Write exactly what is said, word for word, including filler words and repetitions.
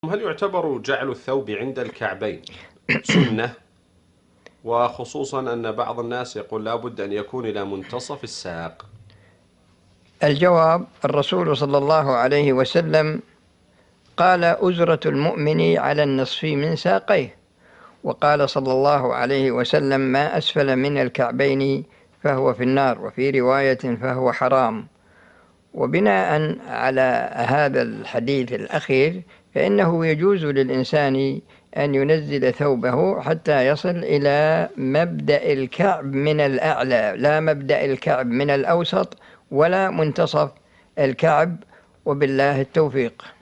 هل يعتبر جعل الثوب عند الكعبين سنة؟ وخصوصا أن بعض الناس يقول لا بد أن يكون إلى منتصف الساق. الجواب: الرسول صلى الله عليه وسلم قال: أزرة المؤمن على النصف من ساقيه، وقال صلى الله عليه وسلم: ما أسفل من الكعبين فهو في النار، وفي رواية فهو حرام. وبناء على هذا الحديث الأخير فإنه يجوز للإنسان أن ينزل ثوبه حتى يصل إلى مبدأ الكعب من الأعلى، لا مبدأ الكعب من الأوسط ولا منتصف الكعب، وبالله التوفيق.